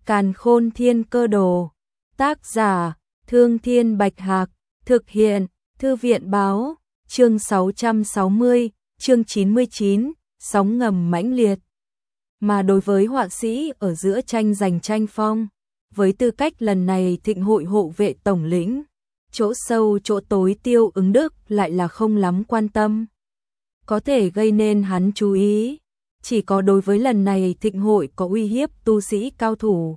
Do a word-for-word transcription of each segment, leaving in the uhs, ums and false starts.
Càn Khôn Thiên Cơ Đồ. Tác giả: Thương Thiên Bạch Hạc. Thực hiện: Thư viện Báo. Chương sáu trăm sáu mươi, chương chín mươi chín, sóng ngầm mãnh liệt. Mà đối với họa sĩ ở giữa tranh giành tranh phong, với tư cách lần này thịnh hội hộ vệ tổng lĩnh, chỗ sâu chỗ tối Tiêu Ứng Đức lại là không lắm quan tâm. Có thể gây nên hắn chú ý, chỉ có đối với lần này thịnh hội có uy hiếp tu sĩ cao thủ.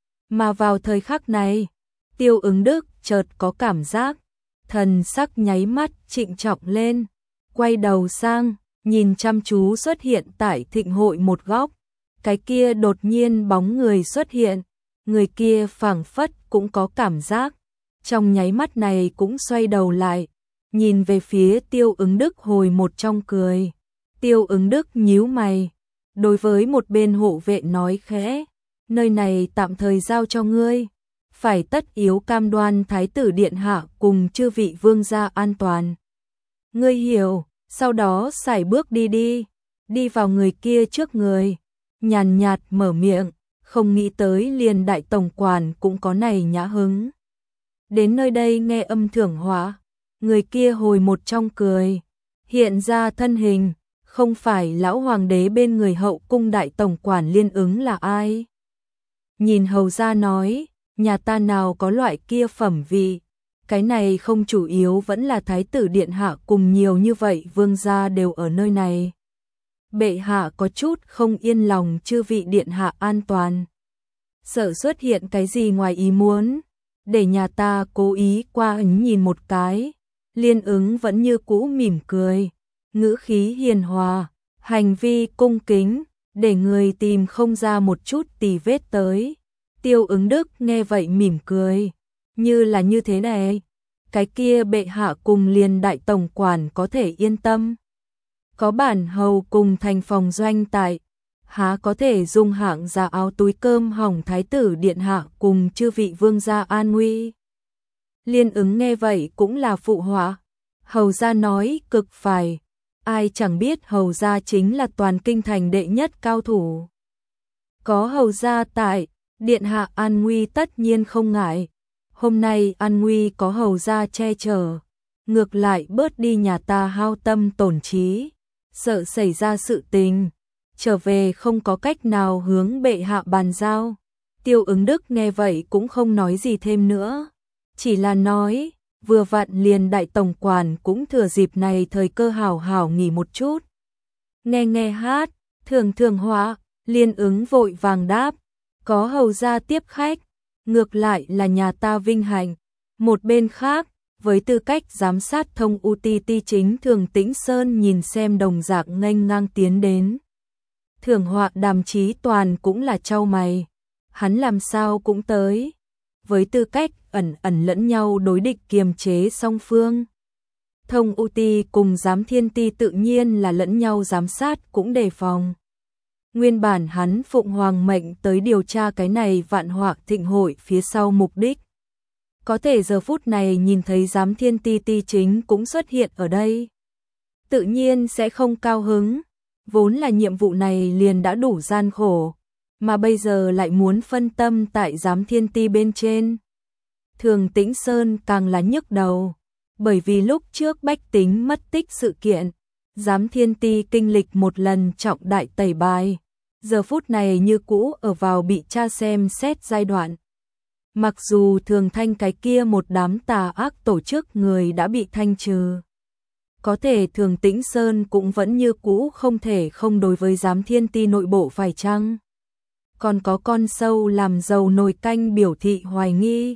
Mà vào thời khắc này, Tiêu Ứng Đức chợt có cảm giác, thần sắc nháy mắt trịnh trọng lên, quay đầu sang, nhìn chăm chú xuất hiện tại thịnh hội một góc. Cái kia đột nhiên bóng người xuất hiện, người kia phảng phất cũng có cảm giác, trong nháy mắt này cũng xoay đầu lại, nhìn về phía Tiêu Ứng Đức hồi một trong cười. Tiêu Ứng Đức nhíu mày, đối với một bên hộ vệ nói khẽ, nơi này tạm thời giao cho ngươi, phải tất yếu cam đoan thái tử điện hạ cùng chư vị vương gia an toàn. Ngươi hiểu, sau đó sải bước đi đi, đi vào người kia trước người, nhàn nhạt mở miệng, không nghĩ tới liền đại tổng quản cũng có này nhã hứng. Đến nơi đây nghe âm thưởng họa, người kia hồi một trong cười, hiện ra thân hình, không phải lão hoàng đế bên người hậu cung đại tổng quản Liên Ứng là ai? Nhìn hầu gia nói, nhà ta nào có loại kia phẩm vị, cái này không chủ yếu vẫn là thái tử điện hạ cùng nhiều như vậy vương gia đều ở nơi này. Bệ hạ có chút không yên lòng chư vị điện hạ an toàn, sợ xuất hiện cái gì ngoài ý muốn, để nhà ta cố ý qua ấn nhìn một cái. Liên Ứng vẫn như cũ mỉm cười, ngữ khí hiền hòa, hành vi cung kính, để người tìm không ra một chút tì vết tới. Tiêu Ứng Đức nghe vậy mỉm cười, như là như thế này, cái kia bệ hạ cùng liền đại tổng quản có thể yên tâm. Có bản hầu cùng thành phòng doanh tại, há có thể dung hạng ra áo túi cơm hỏng thái tử điện hạ cùng chư vị vương gia an nguy. Liên Ứng nghe vậy cũng là phụ họa, hầu gia nói cực phải, ai chẳng biết hầu gia chính là toàn kinh thành đệ nhất cao thủ. Có hầu gia tại, điện hạ an nguy tất nhiên không ngại, hôm nay an nguy có hầu gia che chở, ngược lại bớt đi nhà ta hao tâm tổn trí, sợ xảy ra sự tình, trở về không có cách nào hướng bệ hạ bàn giao. Tiêu Ứng Đức nghe vậy cũng không nói gì thêm nữa, chỉ là nói, vừa vặn liền đại tổng quản cũng thừa dịp này thời cơ hảo hảo nghỉ một chút. Nghe nghe hát, thường thường họa, Liên Ứng vội vàng đáp, có hầu gia tiếp khách, ngược lại là nhà ta vinh hạnh. Một bên khác, với tư cách giám sát thông u ti ti chính Thường Tĩnh Sơn nhìn xem đồng dạng nghênh ngang tiến đến. Thường họa Đàm Chí Toàn cũng là chau mày, hắn làm sao cũng tới, với tư cách ẩn ẩn lẫn nhau đối địch kiềm chế song phương. Thông u ti cùng giám thiên ti tự nhiên là lẫn nhau giám sát cũng đề phòng. Nguyên bản hắn phụng hoàng mệnh tới điều tra cái này vạn họa thịnh hội phía sau mục đích. Có thể giờ phút này nhìn thấy giám thiên ti ti chính cũng xuất hiện ở đây, tự nhiên sẽ không cao hứng, vốn là nhiệm vụ này liền đã đủ gian khổ, mà bây giờ lại muốn phân tâm tại giám thiên ti bên trên. Thường Tĩnh Sơn càng là nhức đầu, bởi vì lúc trước Bách Tính mất tích sự kiện, giám thiên ti kinh lịch một lần trọng đại tẩy bài, giờ phút này như cũ ở vào bị tra xem xét giai đoạn. Mặc dù Thường Thanh cái kia một đám tà ác tổ chức người đã bị thanh trừ, có thể Thường Tĩnh Sơn cũng vẫn như cũ không thể không đối với giám thiên ti nội bộ phải chăng còn có con sâu làm dầu nồi canh biểu thị hoài nghi.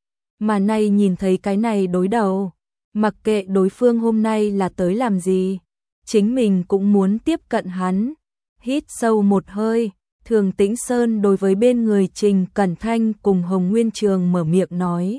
Mà nay nhìn thấy cái này đối đầu, mặc kệ đối phương hôm nay là tới làm gì, chính mình cũng muốn tiếp cận hắn. Hít sâu một hơi, Thường Tĩnh Sơn đối với bên người Trình Cẩn Thanh cùng Hồng Nguyên Trường mở miệng nói.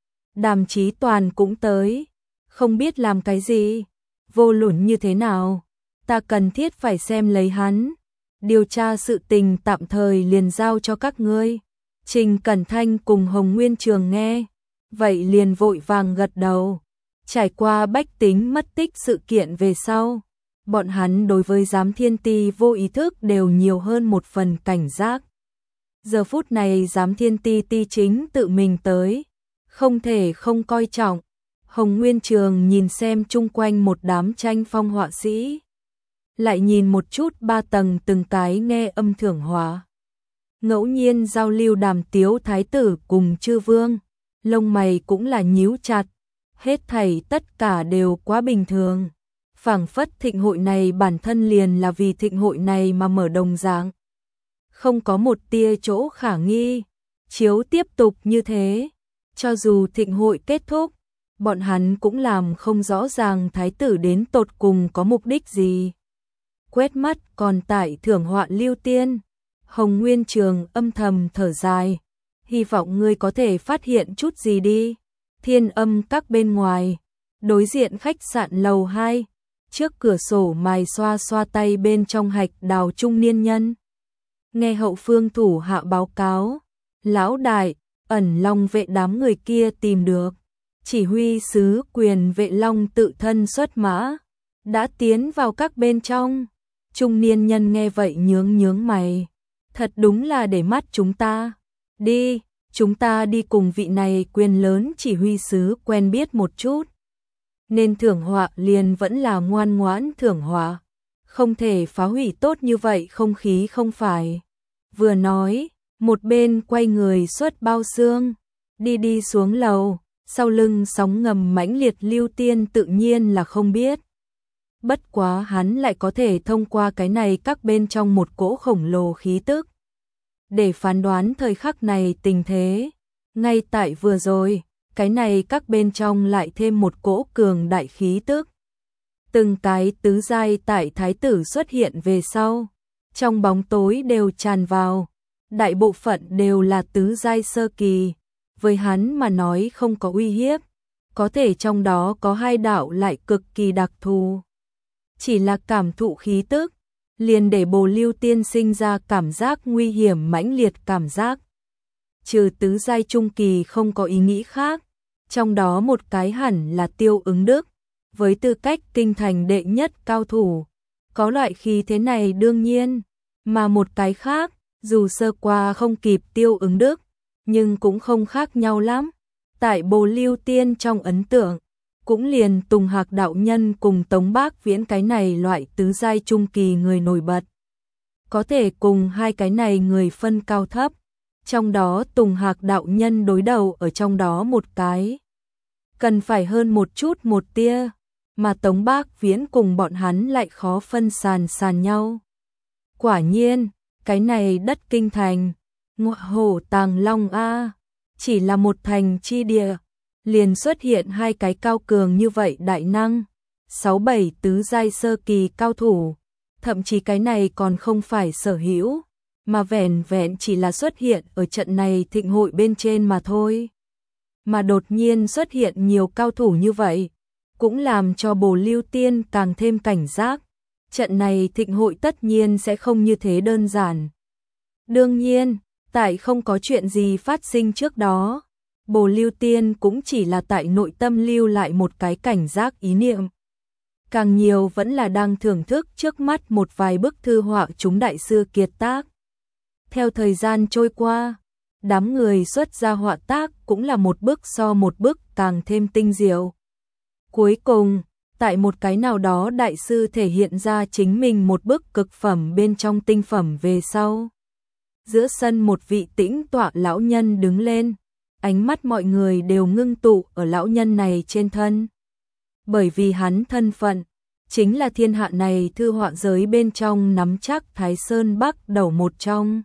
Đàm Chí Toàn cũng tới, không biết làm cái gì, vô luận như thế nào, ta cần thiết phải xem lấy hắn, điều tra sự tình tạm thời liền giao cho các ngươi. Trình Cẩn Thanh cùng Hồng Nguyên Trường nghe, vậy liền vội vàng gật đầu. Trải qua Bách Tính mất tích sự kiện về sau, bọn hắn đối với giám thiên ti vô ý thức đều nhiều hơn một phần cảnh giác. Giờ phút này giám thiên ti ti chính tự mình tới, không thể không coi trọng. Hồng Nguyên Trường nhìn xem chung quanh một đám tranh phong họa sĩ, lại nhìn một chút ba tầng từng cái nghe âm thưởng hòa. Ngẫu nhiên giao lưu đàm tiếu thái tử cùng chư vương, lông mày cũng là nhíu chặt, hết thảy tất cả đều quá bình thường. Phảng phất thịnh hội này bản thân liền là vì thịnh hội này mà mở đồng dạng. Không có một tia chỗ khả nghi, chiếu tiếp tục như thế, cho dù thịnh hội kết thúc, bọn hắn cũng làm không rõ ràng thái tử đến tột cùng có mục đích gì. Quét mắt còn tại thưởng họa Lưu Tiên, Hồng Nguyên Trường âm thầm thở dài, hy vọng ngươi có thể phát hiện chút gì đi. Thiên Âm các bên ngoài, đối diện khách sạn lầu hai, trước cửa sổ mài xoa xoa tay bên trong hạch đào trung niên nhân. Nghe hậu phương thủ hạ báo cáo, lão đại, ẩn long vệ đám người kia tìm được. Chỉ huy sứ quyền vệ long tự thân xuất mã, đã tiến vào các bên trong. Trung niên nhân nghe vậy nhướng nhướng mày, thật đúng là để mắt chúng ta. Đi, chúng ta đi cùng vị này quyền lớn chỉ huy sứ quen biết một chút. Nên thưởng họa liền vẫn là ngoan ngoãn thưởng họa, không thể phá hủy tốt như vậy không khí không phải. Vừa nói, một bên quay người xuất bao xương, đi đi xuống lầu, sau lưng sóng ngầm mãnh liệt Lưu Tiên tự nhiên là không biết. Bất quá hắn lại có thể thông qua cái này các bên trong một cỗ khổng lồ khí tức, để phán đoán thời khắc này tình thế. Ngay tại vừa rồi, cái này các bên trong lại thêm một cỗ cường đại khí tức. Từng cái tứ giai tại thái tử xuất hiện về sau, trong bóng tối đều tràn vào, đại bộ phận đều là tứ giai sơ kỳ, với hắn mà nói không có uy hiếp, có thể trong đó có hai đạo lại cực kỳ đặc thù. Chỉ là cảm thụ khí tức, liền để Bồ Lưu Tiên sinh ra cảm giác nguy hiểm mãnh liệt cảm giác. Trừ tứ giai trung kỳ không có ý nghĩ khác, trong đó một cái hẳn là Tiêu Ứng Đức, với tư cách kinh thành đệ nhất cao thủ, có loại khí thế này đương nhiên, mà một cái khác, dù sơ qua không kịp Tiêu Ứng Đức, nhưng cũng không khác nhau lắm. Tại Bồ Lưu Tiên trong ấn tượng, cũng liền Tùng Hạc đạo nhân cùng Tống Bác Viễn cái này loại tứ giai trung kỳ người nổi bật. Có thể cùng hai cái này người phân cao thấp, trong đó Tùng Hạc đạo nhân đối đầu ở trong đó một cái. Cần phải hơn một chút một tia, mà Tống Bác Viễn cùng bọn hắn lại khó phân sàn sàn nhau. Quả nhiên, cái này đất kinh thành, ngọa hổ tàng long a, chỉ là một thành chi địa, liền xuất hiện hai cái cao cường như vậy đại năng, sáu bảy tứ giai sơ kỳ cao thủ, thậm chí cái này còn không phải sở hữu, mà vẻn vẹn chỉ là xuất hiện ở trận này thịnh hội bên trên mà thôi. Mà đột nhiên xuất hiện nhiều cao thủ như vậy, cũng làm cho Bồ Lưu Tiên càng thêm cảnh giác, trận này thịnh hội tất nhiên sẽ không như thế đơn giản. Đương nhiên, tại không có chuyện gì phát sinh trước đó, Bồ Lưu Tiên cũng chỉ là tại nội tâm lưu lại một cái cảnh giác ý niệm. Càng nhiều vẫn là đang thưởng thức trước mắt một vài bức thư họa chúng đại sư kiệt tác. Theo thời gian trôi qua, đám người xuất ra họa tác cũng là một bức so một bức càng thêm tinh diệu. Cuối cùng, tại một cái nào đó đại sư thể hiện ra chính mình một bức cực phẩm bên trong tinh phẩm về sau. Giữa sân một vị tĩnh tọa lão nhân đứng lên, ánh mắt mọi người đều ngưng tụ ở lão nhân này trên thân. Bởi vì hắn thân phận, chính là thiên hạ này thư họa giới bên trong nắm chắc Thái Sơn Bắc đầu một trong.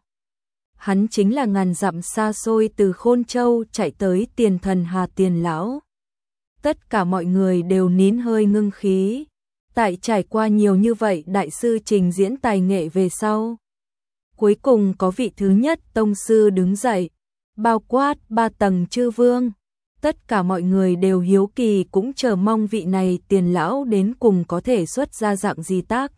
Hắn chính là ngàn dặm xa xôi từ Khôn Châu chạy tới Tiền Thần Hà Tiền Lão. Tất cả mọi người đều nín hơi ngưng khí, tại trải qua nhiều như vậy đại sư trình diễn tài nghệ về sau. Cuối cùng có vị thứ nhất tông sư đứng dậy, bao quát ba tầng chư vương. Tất cả mọi người đều hiếu kỳ cũng chờ mong vị này Tiền Lão đến cùng có thể xuất ra dạng gì tác.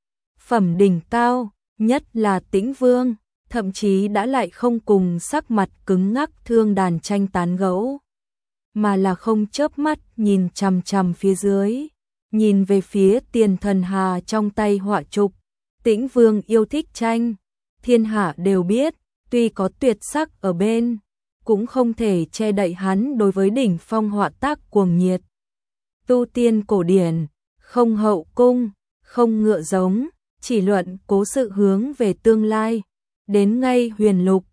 Phẩm đỉnh cao, nhất là Tĩnh Vương, thậm chí đã lại không cùng sắc mặt cứng ngắc thương đàn tranh tán gẫu, mà là không chớp mắt nhìn chằm chằm phía dưới, nhìn về phía Tiền Thần Hà trong tay họa trục. Tĩnh Vương yêu thích tranh, thiên hạ đều biết, tuy có tuyệt sắc ở bên, cũng không thể che đậy hắn đối với đỉnh phong họa tác cuồng nhiệt. Tu tiên cổ điển, không hậu cung, không ngựa giống, chỉ luận cố sự hướng về tương lai, đến ngay huyền lục,